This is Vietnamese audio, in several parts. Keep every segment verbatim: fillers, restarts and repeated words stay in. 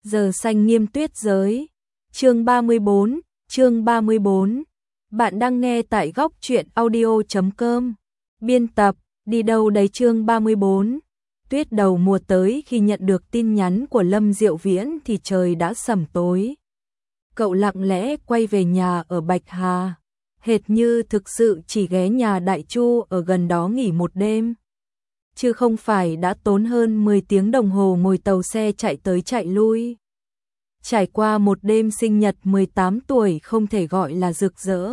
Giờ xanh nghiêm tuyết giới. Chương ba mươi bốn, chương ba mươi bốn. Bạn đang nghe tại góc truyện audio chấm com. Biên tập, đi đâu đấy chương ba mươi bốn. Tuyết đầu mùa tới, khi nhận được tin nhắn của Lâm Diệu Viễn thì trời đã sẩm tối. Cậu lặng lẽ quay về nhà ở Bạch Hà, hệt như thực sự chỉ ghé nhà Đại Chu ở gần đó nghỉ một đêm. Chứ không phải đã tốn hơn mười tiếng đồng hồ ngồi tàu xe chạy tới chạy lui. Trải qua một đêm sinh nhật mười tám tuổi không thể gọi là rực rỡ,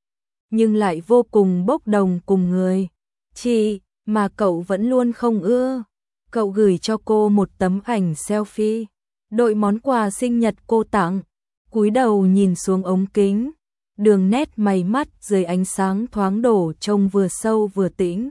nhưng lại vô cùng bốc đồng cùng người chị mà cậu vẫn luôn không ưa. Cậu gửi cho cô một tấm ảnh selfie, đội món quà sinh nhật cô tặng, cúi đầu nhìn xuống ống kính, đường nét mày mắt dưới ánh sáng thoáng đổ trông vừa sâu vừa tĩnh.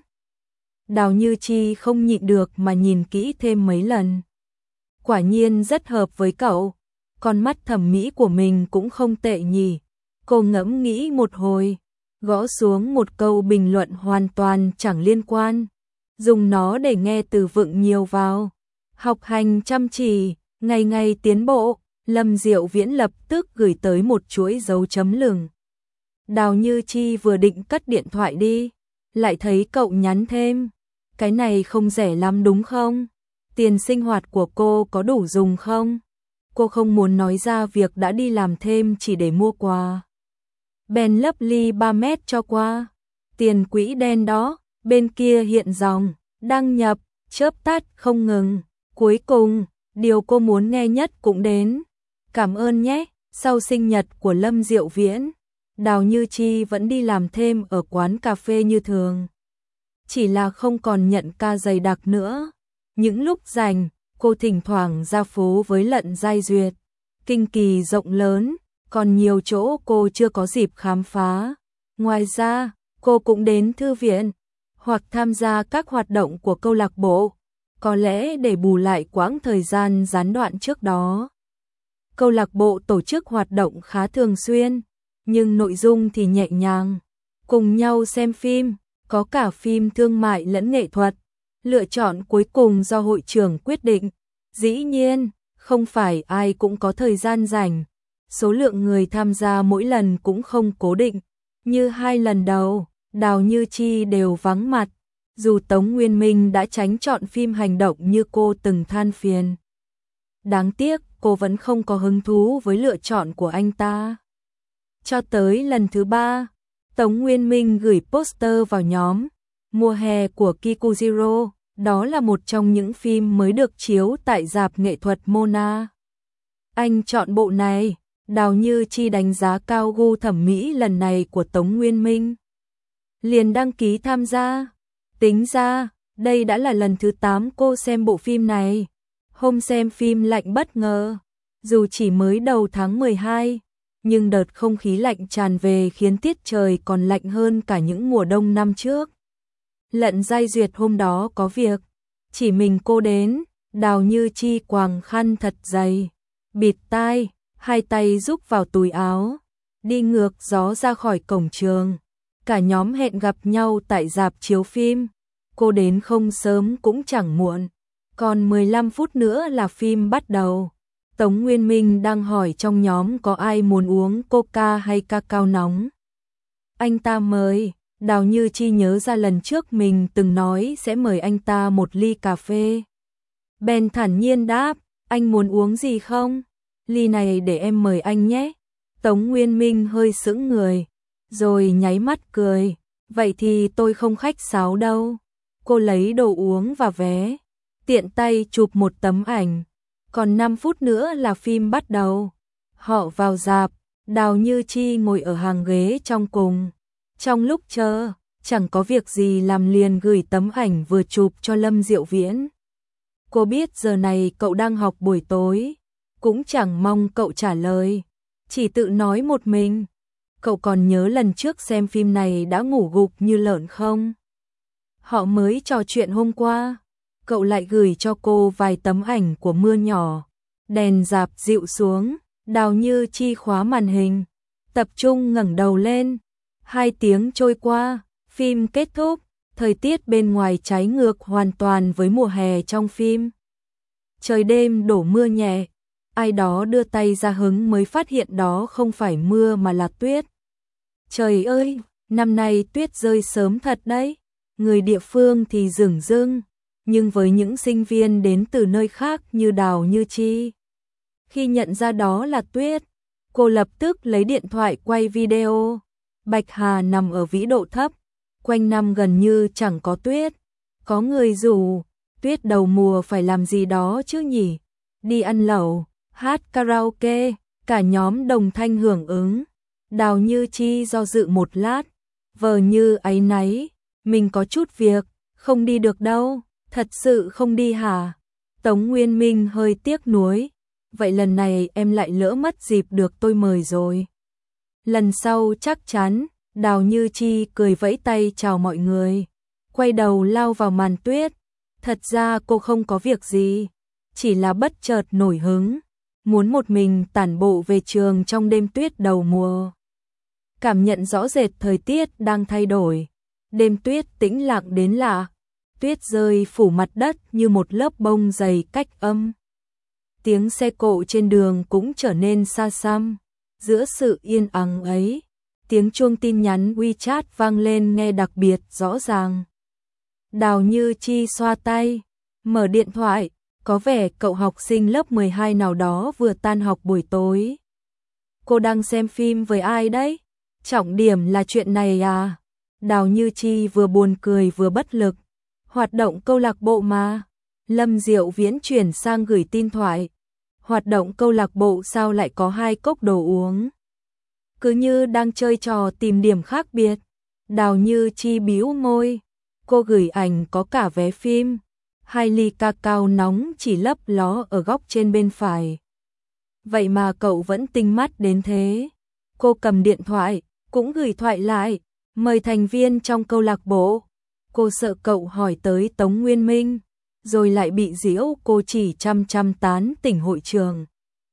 Đào Như Chi không nhịn được mà nhìn kỹ thêm mấy lần. Quả nhiên rất hợp với cậu, con mắt thẩm mỹ của mình cũng không tệ nhỉ. Cô ngẫm nghĩ một hồi, gõ xuống một câu bình luận hoàn toàn chẳng liên quan, dùng nó để nghe từ vựng nhiều vào. Học hành chăm chỉ, ngày ngày tiến bộ. Lâm Diệu Viễn lập tức gửi tới một chuỗi dấu chấm lửng. Đào Như Chi vừa định cất điện thoại đi, lại thấy cậu nhắn thêm, cái này không rẻ lắm đúng không? Tiền sinh hoạt của cô có đủ dùng không? Cô không muốn nói ra việc đã đi làm thêm chỉ để mua quà. Bèn lấp ly ba mét cho qua. Tiền quỹ đen đó, bên kia hiện dòng, đăng nhập, chớp tắt không ngừng. Cuối cùng, điều cô muốn nghe nhất cũng đến. Cảm ơn nhé. Sau sinh nhật của Lâm Diệu Viễn, Đào Như Chi vẫn đi làm thêm ở quán cà phê như thường. Chỉ là không còn nhận ca dày đặc nữa. Những lúc rảnh, cô thỉnh thoảng ra phố với Lận Giai Duyệt. Kinh kỳ rộng lớn, còn nhiều chỗ cô chưa có dịp khám phá. Ngoài ra, cô cũng đến thư viện, hoặc tham gia các hoạt động của câu lạc bộ, có lẽ để bù lại quãng thời gian gián đoạn trước đó. Câu lạc bộ tổ chức hoạt động khá thường xuyên, nhưng nội dung thì nhẹ nhàng. Cùng nhau xem phim, có cả phim thương mại lẫn nghệ thuật. Lựa chọn cuối cùng do hội trưởng quyết định. Dĩ nhiên, không phải ai cũng có thời gian rảnh. Số lượng người tham gia mỗi lần cũng không cố định. Như hai lần đầu, Đào Như Chi đều vắng mặt. Dù Tống Nguyên Minh đã tránh chọn phim hành động như cô từng than phiền. Đáng tiếc, cô vẫn không có hứng thú với lựa chọn của anh ta. Cho tới lần thứ ba, Tống Nguyên Minh gửi poster vào nhóm Mùa hè của Kikujiro. Đó là một trong những phim mới được chiếu tại rạp nghệ thuật Mona. Anh chọn bộ này, Đào Như Chi đánh giá cao gu thẩm mỹ lần này của Tống Nguyên Minh, liền đăng ký tham gia. Tính ra, đây đã là lần thứ tám cô xem bộ phim này. Hôm xem phim lạnh bất ngờ, dù chỉ mới đầu tháng mười hai, nhưng đợt không khí lạnh tràn về khiến tiết trời còn lạnh hơn cả những mùa đông năm trước. Lận Giai Duyệt hôm đó có việc, chỉ mình cô đến. Đào Như Chi quàng khăn thật dày, bịt tai, hai tay rúc vào túi áo, đi ngược gió ra khỏi cổng trường. Cả nhóm hẹn gặp nhau tại rạp chiếu phim. Cô đến không sớm cũng chẳng muộn, còn mười lăm phút nữa là phim bắt đầu. Tống Nguyên Minh đang hỏi trong nhóm có ai muốn uống coca hay cacao nóng. Anh ta mời. Đào Như Chi nhớ ra lần trước mình từng nói sẽ mời anh ta một ly cà phê. Bèn thản nhiên đáp, anh muốn uống gì không? Ly này để em mời anh nhé. Tống Nguyên Minh hơi sững người, rồi nháy mắt cười. Vậy thì tôi không khách sáo đâu. Cô lấy đồ uống và vé, tiện tay chụp một tấm ảnh. Còn năm phút nữa là phim bắt đầu. Họ vào rạp, Đào Như Chi ngồi ở hàng ghế trong cùng. Trong lúc chờ, chẳng có việc gì làm liền gửi tấm ảnh vừa chụp cho Lâm Diệu Viễn. Cô biết giờ này cậu đang học buổi tối, cũng chẳng mong cậu trả lời, chỉ tự nói một mình. Cậu còn nhớ lần trước xem phim này đã ngủ gục như lợn không? Họ mới trò chuyện hôm qua, cậu lại gửi cho cô vài tấm ảnh của mưa nhỏ. Đèn rạp dịu xuống, Đào Như Chi khóa màn hình, tập trung ngẩng đầu lên. Hai tiếng trôi qua, phim kết thúc, thời tiết bên ngoài trái ngược hoàn toàn với mùa hè trong phim. Trời đêm đổ mưa nhẹ, ai đó đưa tay ra hứng mới phát hiện đó không phải mưa mà là tuyết. Trời ơi, năm nay tuyết rơi sớm thật đấy. Người địa phương thì rừng rưng, nhưng với những sinh viên đến từ nơi khác như Đào Như Chi, khi nhận ra đó là tuyết, cô lập tức lấy điện thoại quay video. Bạch Hà nằm ở vĩ độ thấp, quanh năm gần như chẳng có tuyết. Có người rủ, tuyết đầu mùa phải làm gì đó chứ nhỉ? Đi ăn lẩu, hát karaoke, cả nhóm đồng thanh hưởng ứng. Đào Như Chi do dự một lát, vờ như áy náy, mình có chút việc, không đi được đâu, thật sự không đi hả? Tống Nguyên Minh hơi tiếc nuối, vậy lần này em lại lỡ mất dịp được tôi mời rồi. Lần sau chắc chắn. Đào Như Chi cười vẫy tay chào mọi người, quay đầu lao vào màn tuyết. Thật ra cô không có việc gì, chỉ là bất chợt nổi hứng, muốn một mình tản bộ về trường trong đêm tuyết đầu mùa. Cảm nhận rõ rệt thời tiết đang thay đổi, đêm tuyết tĩnh lặng đến lạ, tuyết rơi phủ mặt đất như một lớp bông dày cách âm. Tiếng xe cộ trên đường cũng trở nên xa xăm, giữa sự yên ắng ấy. Tiếng chuông tin nhắn WeChat vang lên nghe đặc biệt rõ ràng. Đào Như Chi xoa tay, mở điện thoại, có vẻ cậu học sinh lớp mười hai nào đó vừa tan học buổi tối. Cô đang xem phim với ai đấy? Trọng điểm là chuyện này à? Đào Như Chi vừa buồn cười vừa bất lực. Hoạt động câu lạc bộ mà. Lâm Diệu Viễn chuyển sang gửi tin thoại. Hoạt động câu lạc bộ sao lại có hai cốc đồ uống? Cứ như đang chơi trò tìm điểm khác biệt. Đào Như Chi bĩu môi, cô gửi ảnh có cả vé phim, hai ly cacao nóng chỉ lấp ló ở góc trên bên phải. Vậy mà cậu vẫn tinh mắt đến thế. Cô cầm điện thoại, cũng gửi thoại lại, mời thành viên trong câu lạc bộ. Cô sợ cậu hỏi tới Tống Nguyên Minh, rồi lại bị giễu cô chỉ chăm chăm tán tỉnh hội trường.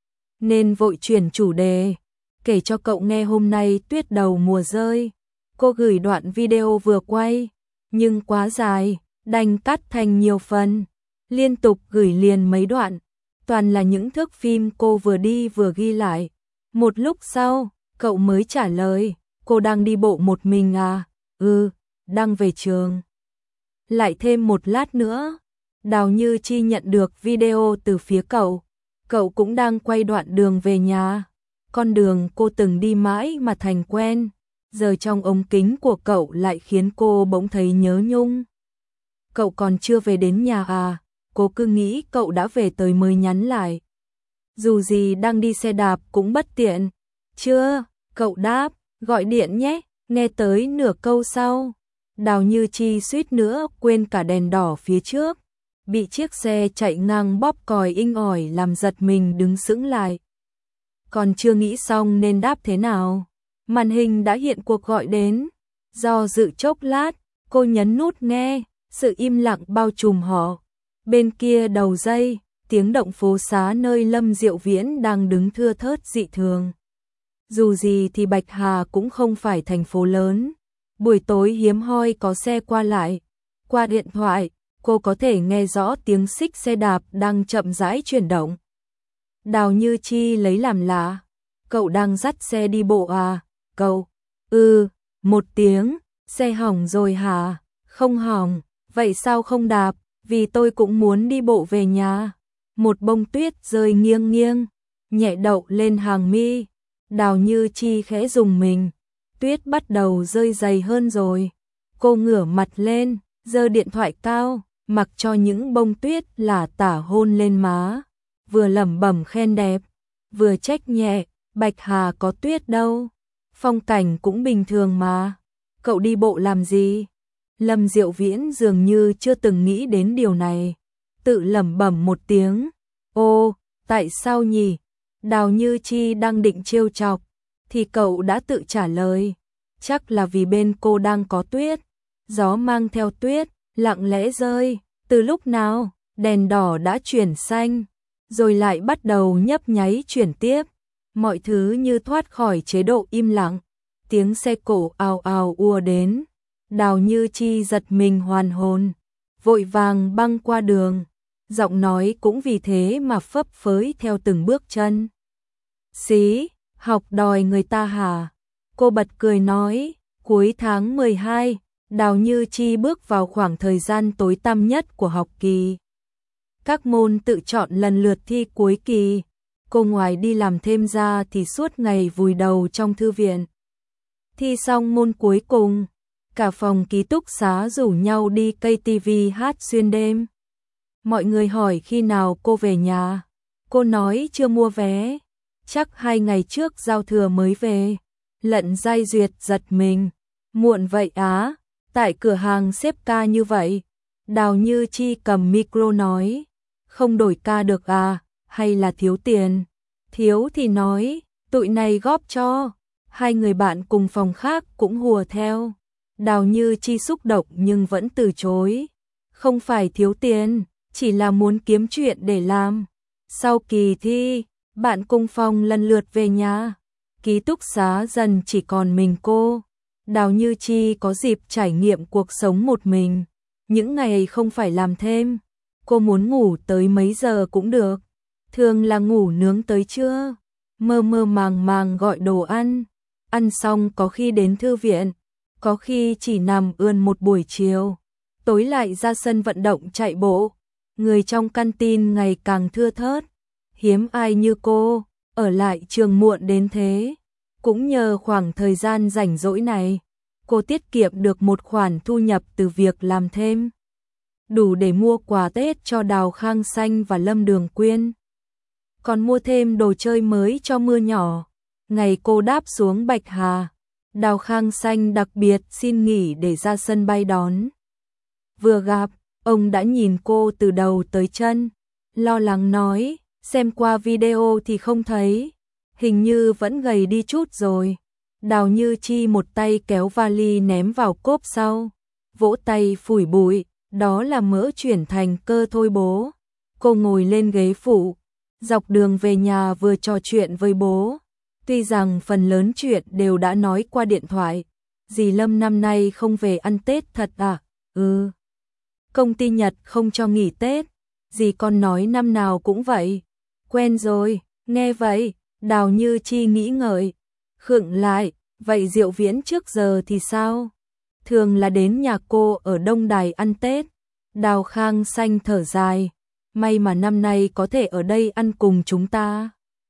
Nên vội chuyển chủ đề. Kể cho cậu nghe hôm nay tuyết đầu mùa rơi. Cô gửi đoạn video vừa quay, nhưng quá dài, đành cắt thành nhiều phần, liên tục gửi liền mấy đoạn, toàn là những thước phim cô vừa đi vừa ghi lại. Một lúc sau, cậu mới trả lời, cô đang đi bộ một mình à? Ừ, đang về trường. Lại thêm một lát nữa, Đào Như Chi nhận được video từ phía cậu, cậu cũng đang quay đoạn đường về nhà. Con đường cô từng đi mãi mà thành quen, giờ trong ống kính của cậu lại khiến cô bỗng thấy nhớ nhung. Cậu còn chưa về đến nhà à? Cô cứ nghĩ cậu đã về tới mới nhắn lại. Dù gì đang đi xe đạp cũng bất tiện. Chưa, cậu đáp, gọi điện nhé. Nghe tới nửa câu sau, Đào Như Chi suýt nữa quên cả đèn đỏ phía trước, bị chiếc xe chạy ngang bóp còi inh ỏi làm giật mình đứng sững lại. Còn chưa nghĩ xong nên đáp thế nào, màn hình đã hiện cuộc gọi đến. Do dự chốc lát, cô nhấn nút nghe, sự im lặng bao trùm họ. Bên kia đầu dây, tiếng động phố xá nơi Lâm Diệu Viễn đang đứng thưa thớt dị thường. Dù gì thì Bạch Hà cũng không phải thành phố lớn, buổi tối hiếm hoi có xe qua lại. Qua điện thoại, cô có thể nghe rõ tiếng xích xe đạp đang chậm rãi chuyển động. Đào Như Chi lấy làm lạ, cậu đang dắt xe đi bộ à? Cậu, ừ, một tiếng, xe hỏng rồi hả? Không hỏng, vậy sao không đạp? Vì tôi cũng muốn đi bộ về nhà. Một bông tuyết rơi nghiêng nghiêng, nhẹ đậu lên hàng mi. Đào Như Chi khẽ rùng mình, tuyết bắt đầu rơi dày hơn rồi. Cô ngửa mặt lên, giơ điện thoại cao, mặc cho những bông tuyết lả tả hôn lên má, vừa lẩm bẩm khen đẹp, vừa trách nhẹ, Bạch Hà có tuyết đâu, phong cảnh cũng bình thường mà, cậu đi bộ làm gì? Lâm Diệu Viễn dường như chưa từng nghĩ đến điều này, tự lẩm bẩm một tiếng, ô, tại sao nhỉ? Đào Như Chi đang định trêu chọc, thì cậu đã tự trả lời, chắc là vì bên cô đang có tuyết, gió mang theo tuyết, lặng lẽ rơi, từ lúc nào, đèn đỏ đã chuyển xanh, rồi lại bắt đầu nhấp nháy chuyển tiếp, mọi thứ như thoát khỏi chế độ im lặng, tiếng xe cộ ào ào ùa đến, Đào Như Chi giật mình hoàn hồn, vội vàng băng qua đường, giọng nói cũng vì thế mà phấp phới theo từng bước chân. Xí, học đòi người ta hả? Cô bật cười nói, cuối tháng mười hai, Đào Như Chi bước vào khoảng thời gian tối tăm nhất của học kỳ. Các môn tự chọn lần lượt thi cuối kỳ, cô ngoài đi làm thêm ra thì suốt ngày vùi đầu trong thư viện. Thi xong môn cuối cùng, cả phòng ký túc xá rủ nhau đi ca tê vê hát xuyên đêm. Mọi người hỏi khi nào cô về nhà, cô nói chưa mua vé, chắc hai ngày trước giao thừa mới về. Lận Giai Duyệt giật mình, muộn vậy á, tại cửa hàng xếp ca như vậy. Đào Như Chi cầm micro nói, không đổi ca được à, hay là thiếu tiền? Thiếu thì nói, tụi này góp cho. Hai người bạn cùng phòng khác cũng hùa theo. Đào Như Chi xúc động nhưng vẫn từ chối. Không phải thiếu tiền, chỉ là muốn kiếm chuyện để làm. Sau kỳ thi, bạn cùng phòng lần lượt về nhà. Ký túc xá dần chỉ còn mình cô. Đào Như Chi có dịp trải nghiệm cuộc sống một mình. Những ngày không phải làm thêm, cô muốn ngủ tới mấy giờ cũng được. Thường là ngủ nướng tới trưa, mơ mơ màng màng gọi đồ ăn. Ăn xong có khi đến thư viện, có khi chỉ nằm ươn một buổi chiều. Tối lại ra sân vận động chạy bộ. Người trong căn tin ngày càng thưa thớt. Hiếm ai như cô, ở lại trường muộn đến thế. Cũng nhờ khoảng thời gian rảnh rỗi này, cô tiết kiệm được một khoản thu nhập từ việc làm thêm. Đủ để mua quà Tết cho Đào Khang Xanh và Lâm Đường Quyên. Còn mua thêm đồ chơi mới cho Mưa Nhỏ. Ngày cô đáp xuống Bạch Hà, Đào Khang Xanh đặc biệt xin nghỉ để ra sân bay đón. Vừa gặp, ông đã nhìn cô từ đầu tới chân, lo lắng nói, xem qua video thì không thấy, hình như vẫn gầy đi chút rồi. Đào Như Chi một tay kéo vali ném vào cốp sau, vỗ tay phủi bụi, đó là mỡ chuyển thành cơ thôi bố. Cô ngồi lên ghế phụ, dọc đường về nhà vừa trò chuyện với bố. Tuy rằng phần lớn chuyện đều đã nói qua điện thoại. Dì Lâm năm nay không về ăn Tết thật à? Ừ. Công ty Nhật không cho nghỉ Tết. Dì con nói năm nào cũng vậy. Quen rồi, nghe vậy, Đào Như Chi nghĩ ngợi. Khựng lại, vậy Diệu Viễn trước giờ thì sao? Thường là đến nhà cô ở Đông Đài ăn Tết. Đào Khang Xanh thở dài. May mà năm nay có thể ở đây ăn cùng chúng ta.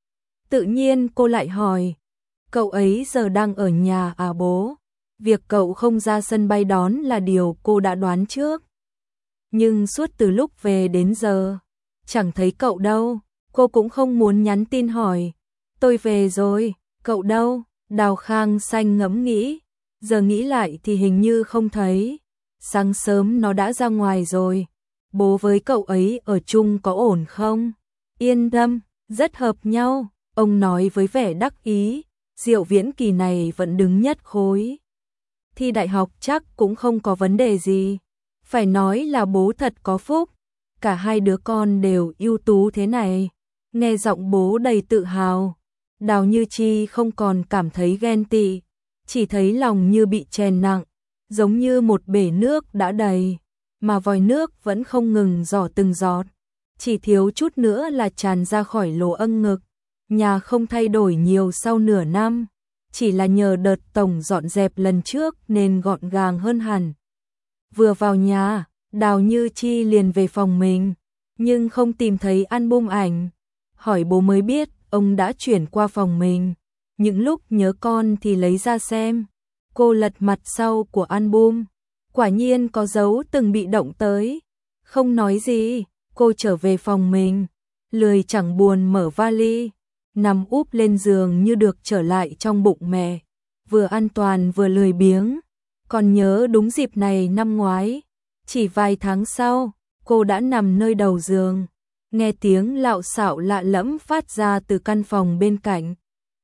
Tự nhiên cô lại hỏi, cậu ấy giờ đang ở nhà à bố? Việc cậu không ra sân bay đón là điều cô đã đoán trước. Nhưng suốt từ lúc về đến giờ, chẳng thấy cậu đâu, cô cũng không muốn nhắn tin hỏi. Tôi về rồi, cậu đâu? Đào Khang Xanh ngẫm nghĩ, giờ nghĩ lại thì hình như không thấy. Sáng sớm nó đã ra ngoài rồi, bố với cậu ấy ở chung có ổn không? Yên tâm, rất hợp nhau. Ông nói với vẻ đắc ý, Diệu Viễn kỳ này vẫn đứng nhất khối. Thi đại học chắc cũng không có vấn đề gì. Phải nói là bố thật có phúc. Cả hai đứa con đều ưu tú thế này. Nghe giọng bố đầy tự hào. Đào Như Chi không còn cảm thấy ghen tị. Chỉ thấy lòng như bị chèn nặng. Giống như một bể nước đã đầy. Mà vòi nước vẫn không ngừng rỏ từng giọt. Chỉ thiếu chút nữa là tràn ra khỏi lỗ âng ngực. Nhà không thay đổi nhiều sau nửa năm, chỉ là nhờ đợt tổng dọn dẹp lần trước nên gọn gàng hơn hẳn. Vừa vào nhà, Đào Như Chi liền về phòng mình, nhưng không tìm thấy album ảnh. Hỏi bố mới biết ông đã chuyển qua phòng mình. Những lúc nhớ con thì lấy ra xem. Cô lật mặt sau của album, quả nhiên có dấu từng bị động tới. Không nói gì, cô trở về phòng mình, lười chẳng buồn mở vali. Nằm úp lên giường như được trở lại trong bụng mẹ, vừa an toàn vừa lười biếng. Còn nhớ đúng dịp này năm ngoái, chỉ vài tháng sau, cô đã nằm nơi đầu giường, nghe tiếng lạo xạo lạ lẫm phát ra từ căn phòng bên cạnh.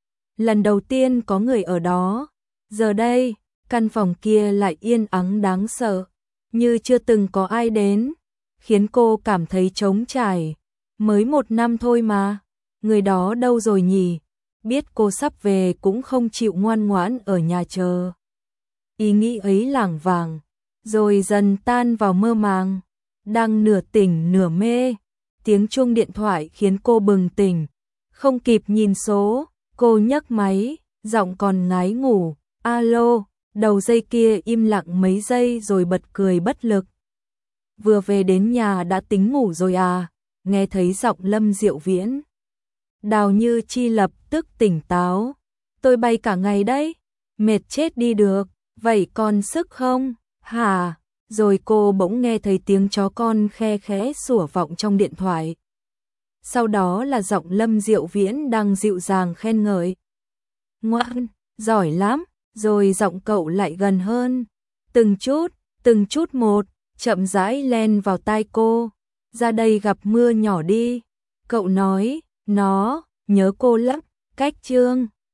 Lần đầu tiên có người ở đó, giờ đây, căn phòng kia lại yên ắng đáng sợ, như chưa từng có ai đến, khiến cô cảm thấy trống trải. Mới một năm thôi mà. Người đó đâu rồi nhỉ? Biết cô sắp về cũng không chịu ngoan ngoãn ở nhà chờ. Ý nghĩ ấy lảng vảng, rồi dần tan vào mơ màng. Đang nửa tỉnh nửa mê, tiếng chuông điện thoại khiến cô bừng tỉnh. Không kịp nhìn số, cô nhấc máy, giọng còn ngái ngủ. Alo, đầu dây kia im lặng mấy giây rồi bật cười bất lực. Vừa về đến nhà đã tính ngủ rồi à? Nghe thấy giọng Lâm Diệu Viễn. Đào Như Chi lập tức tỉnh táo. Tôi bay cả ngày đấy, mệt chết đi được, vậy còn sức không? Hả? Rồi cô bỗng nghe thấy tiếng chó con khe khẽ sủa vọng trong điện thoại. Sau đó là giọng Lâm Diệu Viễn đang dịu dàng khen ngợi. Ngoan, giỏi lắm, rồi giọng cậu lại gần hơn. Từng chút, từng chút một, chậm rãi len vào tai cô. Ra đây gặp mưa nhỏ đi. Cậu nói, nó, nhớ cô lắm, cách Trương.